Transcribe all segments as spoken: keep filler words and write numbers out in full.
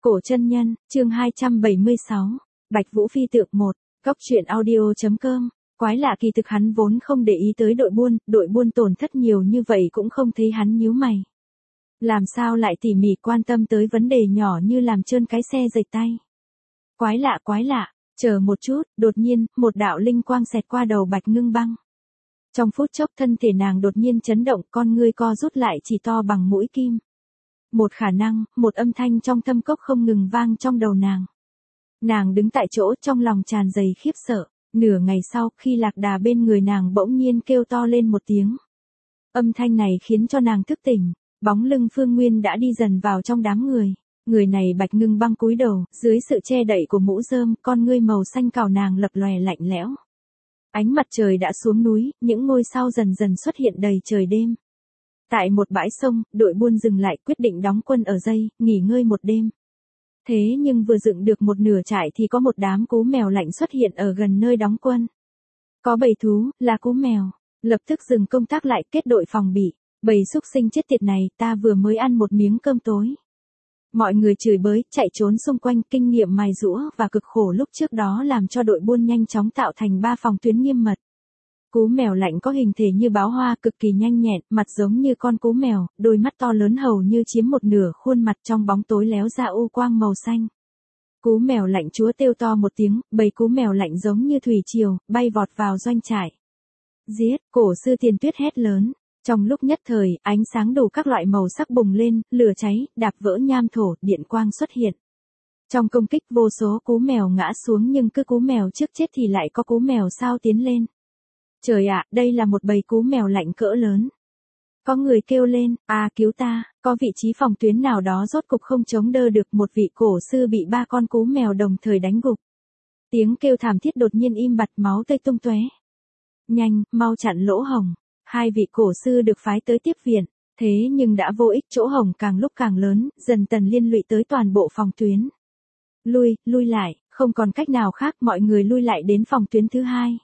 Cổ chân nhân, chương hai trăm bảy mươi sáu, Bạch Vũ phi tượng một, góc truyện audio.com. Quái lạ kỳ thực hắn vốn không để ý tới đội buôn, đội buôn tổn thất nhiều như vậy cũng không thấy hắn nhíu mày. Làm sao lại tỉ mỉ quan tâm tới vấn đề nhỏ như làm trơn cái xe rạch tay. Quái lạ quái lạ, chờ một chút, đột nhiên, một đạo linh quang xẹt qua đầu Bạch Ngưng Băng. Trong phút chốc thân thể nàng đột nhiên chấn động, con ngươi co rút lại chỉ to bằng mũi kim. Một khả năng, một âm thanh trong thâm cốc không ngừng vang trong đầu nàng. Nàng đứng tại chỗ trong lòng tràn đầy khiếp sợ, nửa ngày sau khi Lạc Đà bên người nàng bỗng nhiên kêu to lên một tiếng. Âm thanh này khiến cho nàng thức tỉnh, bóng lưng Phương Nguyên đã đi dần vào trong đám người. Người này Bạch Ngưng Băng cúi đầu, dưới sự che đậy của mũ rơm, con ngươi màu xanh cào nàng lập lòe lạnh lẽo. Ánh mặt trời đã xuống núi, những ngôi sao dần dần xuất hiện đầy trời đêm. Tại một bãi sông, đội buôn dừng lại quyết định đóng quân ở đây, nghỉ ngơi một đêm. Thế nhưng vừa dựng được một nửa trại thì có một đám cú mèo lạnh xuất hiện ở gần nơi đóng quân. Có bầy thú, là cú mèo, lập tức dừng công tác lại kết đội phòng bị. Bầy súc sinh chết tiệt này, ta vừa mới ăn một miếng cơm tối. Mọi người chửi bới, chạy trốn xung quanh, kinh nghiệm mài giũa và cực khổ lúc trước đó làm cho đội buôn nhanh chóng tạo thành ba phòng tuyến nghiêm mật. Cú mèo lạnh có hình thể như báo hoa, cực kỳ nhanh nhẹn, mặt giống như con cú mèo, đôi mắt to lớn hầu như chiếm một nửa khuôn mặt, trong bóng tối léo ra u quang màu xanh. Cú mèo lạnh chúa kêu to một tiếng, bầy cú mèo lạnh giống như thủy triều, bay vọt vào doanh trại. Giết, cổ sư Tiền Tuyết hét lớn. Trong lúc nhất thời, ánh sáng đủ các loại màu sắc bùng lên, lửa cháy, đạp vỡ nham thổ, điện quang xuất hiện. Trong công kích vô số cú mèo ngã xuống, nhưng cứ cú mèo trước chết thì lại có cú mèo sau tiến lên. Trời ạ, đây là một bầy cú mèo lạnh cỡ lớn. Có người kêu lên, à cứu ta, có vị trí phòng tuyến nào đó rốt cục không chống đỡ được, một vị cổ sư bị ba con cú mèo đồng thời đánh gục. Tiếng kêu thảm thiết đột nhiên im bặt, máu tươi tung tóe. Nhanh, mau chặn lỗ hổng. Hai vị cổ sư được phái tới tiếp viện, thế nhưng đã vô ích, chỗ hổng càng lúc càng lớn, dần dần liên lụy tới toàn bộ phòng tuyến. Lui, lui lại, không còn cách nào khác, mọi người lui lại đến phòng tuyến thứ hai.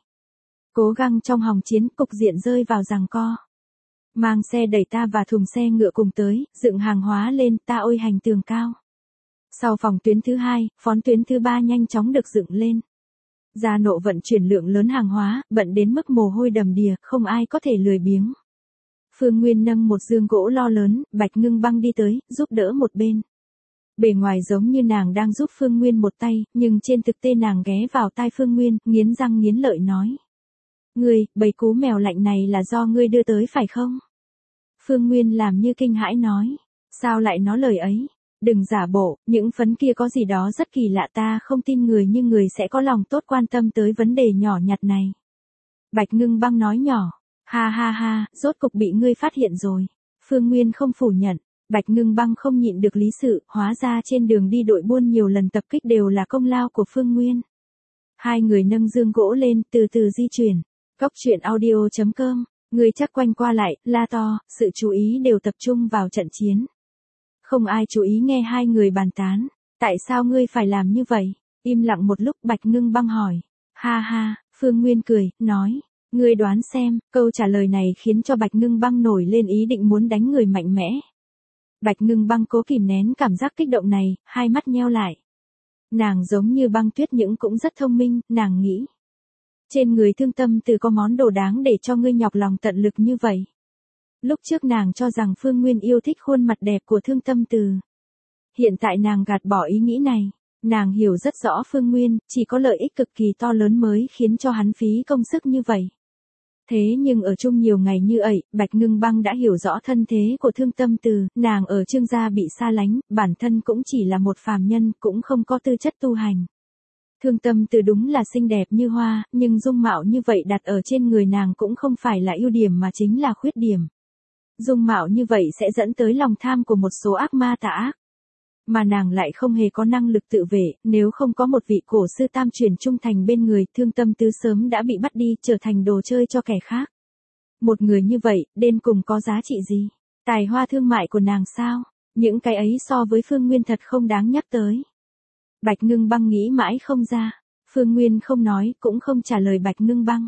Cố gắng trong hòng chiến, cục diện rơi vào giằng co. Mang xe đẩy ta và thùng xe ngựa cùng tới, dựng hàng hóa lên, ta ôi hành tường cao. Sau phòng tuyến thứ hai, phón tuyến thứ ba nhanh chóng được dựng lên. Gia nộ vận chuyển lượng lớn hàng hóa, bận đến mức mồ hôi đầm đìa, không ai có thể lười biếng. Phương Nguyên nâng một giường gỗ lo lớn, Bạch Ngưng Băng đi tới, giúp đỡ một bên. Bề ngoài giống như nàng đang giúp Phương Nguyên một tay, nhưng trên thực tế nàng ghé vào tai Phương Nguyên, nghiến răng nghiến lợi nói. Ngươi, bầy cú mèo lạnh này là do ngươi đưa tới phải không? Phương Nguyên làm như kinh hãi nói. Sao lại nói lời ấy? Đừng giả bộ, những phấn kia có gì đó rất kỳ lạ, ta không tin người như người sẽ có lòng tốt quan tâm tới vấn đề nhỏ nhặt này. Bạch Ngưng Băng nói nhỏ. Ha ha ha, rốt cục bị ngươi phát hiện rồi. Phương Nguyên không phủ nhận. Bạch Ngưng Băng không nhịn được lý sự, hóa ra trên đường đi đội buôn nhiều lần tập kích đều là công lao của Phương Nguyên. Hai người nâng giường gỗ lên, từ từ di chuyển. Góc truyện audio.com, người chắc quanh qua lại, la to, sự chú ý đều tập trung vào trận chiến. Không ai chú ý nghe hai người bàn tán. Tại sao ngươi phải làm như vậy? Im lặng một lúc, Bạch Ngưng Băng hỏi. Ha ha, Phương Nguyên cười, nói. Ngươi đoán xem, câu trả lời này khiến cho Bạch Ngưng Băng nổi lên ý định muốn đánh người mạnh mẽ. Bạch Ngưng Băng cố kìm nén cảm giác kích động này, hai mắt nheo lại. Nàng giống như Băng Tuyết nhưng cũng rất thông minh, nàng nghĩ. Trên người Thương Tâm Từ có món đồ đáng để cho ngươi nhọc lòng tận lực như vậy. Lúc trước nàng cho rằng Phương Nguyên yêu thích khuôn mặt đẹp của Thương Tâm Từ. Hiện tại nàng gạt bỏ ý nghĩ này. Nàng hiểu rất rõ Phương Nguyên, chỉ có lợi ích cực kỳ to lớn mới khiến cho hắn phí công sức như vậy. Thế nhưng ở chung nhiều ngày như vậy, Bạch Ngưng Băng đã hiểu rõ thân thế của Thương Tâm Từ, nàng ở Trương gia bị xa lánh, bản thân cũng chỉ là một phàm nhân, cũng không có tư chất tu hành. Thương Tâm Từ đúng là xinh đẹp như hoa, nhưng dung mạo như vậy đặt ở trên người nàng cũng không phải là ưu điểm mà chính là khuyết điểm. Dung mạo như vậy sẽ dẫn tới lòng tham của một số ác ma tà ác. Mà nàng lại không hề có năng lực tự vệ, nếu không có một vị cổ sư tam truyền trung thành bên người, Thương Tâm Tứ sớm đã bị bắt đi, trở thành đồ chơi cho kẻ khác. Một người như vậy, đến cùng có giá trị gì? Tài hoa thương mại của nàng sao? Những cái ấy so với Phương Nguyên thật không đáng nhắc tới. Bạch Ngưng Băng nghĩ mãi không ra. Phương Nguyên không nói, cũng không trả lời Bạch Ngưng Băng.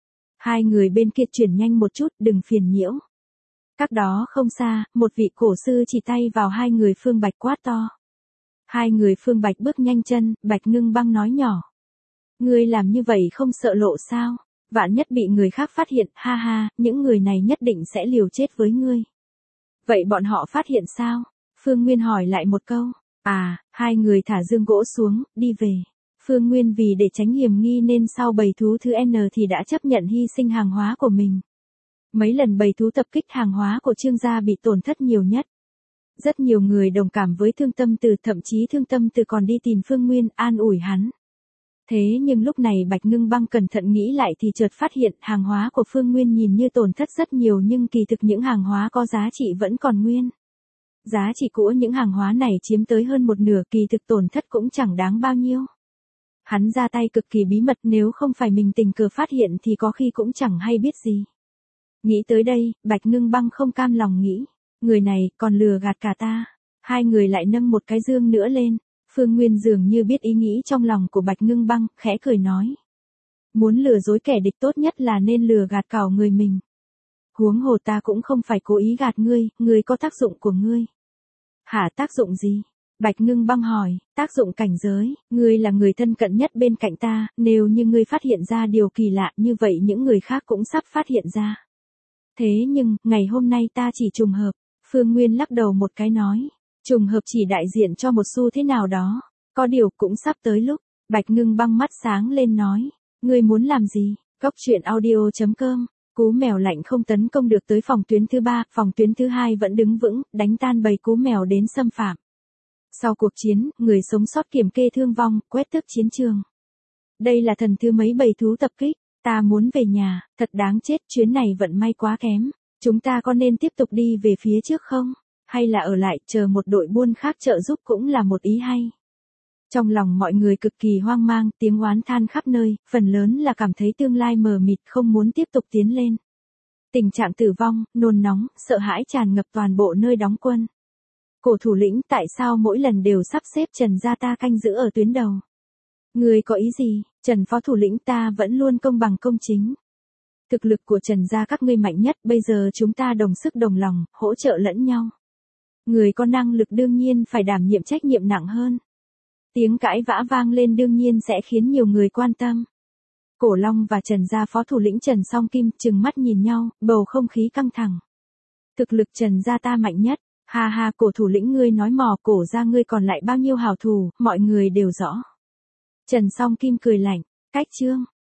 Hai người bên kia chuyển nhanh một chút, đừng phiền nhiễu. Cách đó không xa, một vị cổ sư chỉ tay vào hai người Phương Bạch quát to. Hai người Phương Bạch bước nhanh chân, Bạch Ngưng Băng nói nhỏ. Ngươi làm như vậy không sợ lộ sao? Vạn nhất bị người khác phát hiện, ha ha, những người này nhất định sẽ liều chết với ngươi. Vậy bọn họ phát hiện sao? Phương Nguyên hỏi lại một câu. À, hai người thả dương gỗ xuống, đi về. Phương Nguyên vì để tránh hiểm nghi nên sau bầy thú thứ N thì đã chấp nhận hy sinh hàng hóa của mình. Mấy lần bầy thú tập kích hàng hóa của Trương gia bị tổn thất nhiều nhất. Rất nhiều người đồng cảm với Thương Tâm Từ, thậm chí Thương Tâm Từ còn đi tìm Phương Nguyên an ủi hắn. Thế nhưng lúc này Bạch Ngưng Băng cẩn thận nghĩ lại thì chợt phát hiện hàng hóa của Phương Nguyên nhìn như tổn thất rất nhiều nhưng kỳ thực những hàng hóa có giá trị vẫn còn nguyên. Giá trị của những hàng hóa này chiếm tới hơn một nửa, kỳ thực tổn thất cũng chẳng đáng bao nhiêu. Hắn ra tay cực kỳ bí mật, nếu không phải mình tình cờ phát hiện thì có khi cũng chẳng hay biết gì. Nghĩ tới đây, Bạch Ngưng Băng không cam lòng nghĩ, người này còn lừa gạt cả ta. Hai người lại nâng một cái dương nữa lên. Phương Nguyên dường như biết ý nghĩ trong lòng của Bạch Ngưng Băng, khẽ cười nói. Muốn lừa dối kẻ địch tốt nhất là nên lừa gạt cào người mình. Huống hồ ta cũng không phải cố ý gạt ngươi, ngươi có tác dụng của ngươi. Hả, tác dụng gì? Bạch Ngưng Băng hỏi. Tác dụng cảnh giới, ngươi là người thân cận nhất bên cạnh ta, nếu như ngươi phát hiện ra điều kỳ lạ như vậy những người khác cũng sắp phát hiện ra. Thế nhưng, ngày hôm nay ta chỉ trùng hợp. Phương Nguyên lắc đầu một cái nói. Trùng hợp chỉ đại diện cho một xu thế nào đó. Có điều cũng sắp tới lúc. Bạch Ngưng Băng mắt sáng lên nói. Ngươi muốn làm gì? Góc truyện audio chấm com. Cú mèo lạnh không tấn công được tới phòng tuyến thứ ba, phòng tuyến thứ hai vẫn đứng vững, đánh tan bầy cú mèo đến xâm phạm. Sau cuộc chiến, người sống sót kiểm kê thương vong, quét tước chiến trường. Đây là thần thứ mấy bầy thú tập kích. Ta muốn về nhà, thật đáng chết, chuyến này vận may quá kém. Chúng ta có nên tiếp tục đi về phía trước không? Hay là ở lại, chờ một đội buôn khác trợ giúp cũng là một ý hay. Trong lòng mọi người cực kỳ hoang mang, tiếng oán than khắp nơi, phần lớn là cảm thấy tương lai mờ mịt không muốn tiếp tục tiến lên. Tình trạng tử vong, nôn nóng, sợ hãi tràn ngập toàn bộ nơi đóng quân. Cổ thủ lĩnh tại sao mỗi lần đều sắp xếp Trần gia ta canh giữ ở tuyến đầu? Người có ý gì? Trần phó thủ lĩnh ta vẫn luôn công bằng công chính. Thực lực của Trần gia các ngươi mạnh nhất, bây giờ chúng ta đồng sức đồng lòng, hỗ trợ lẫn nhau. Người có năng lực đương nhiên phải đảm nhiệm trách nhiệm nặng hơn. Tiếng cãi vã vang lên đương nhiên sẽ khiến nhiều người quan tâm. Cổ Long và Trần gia phó thủ lĩnh Trần Song Kim trừng mắt nhìn nhau, bầu không khí căng thẳng. Thực lực Trần gia ta mạnh nhất, ha ha, cổ thủ lĩnh ngươi nói mò, cổ gia ngươi còn lại bao nhiêu hảo thủ, mọi người đều rõ. Trần Song Kim cười lạnh, cách chương.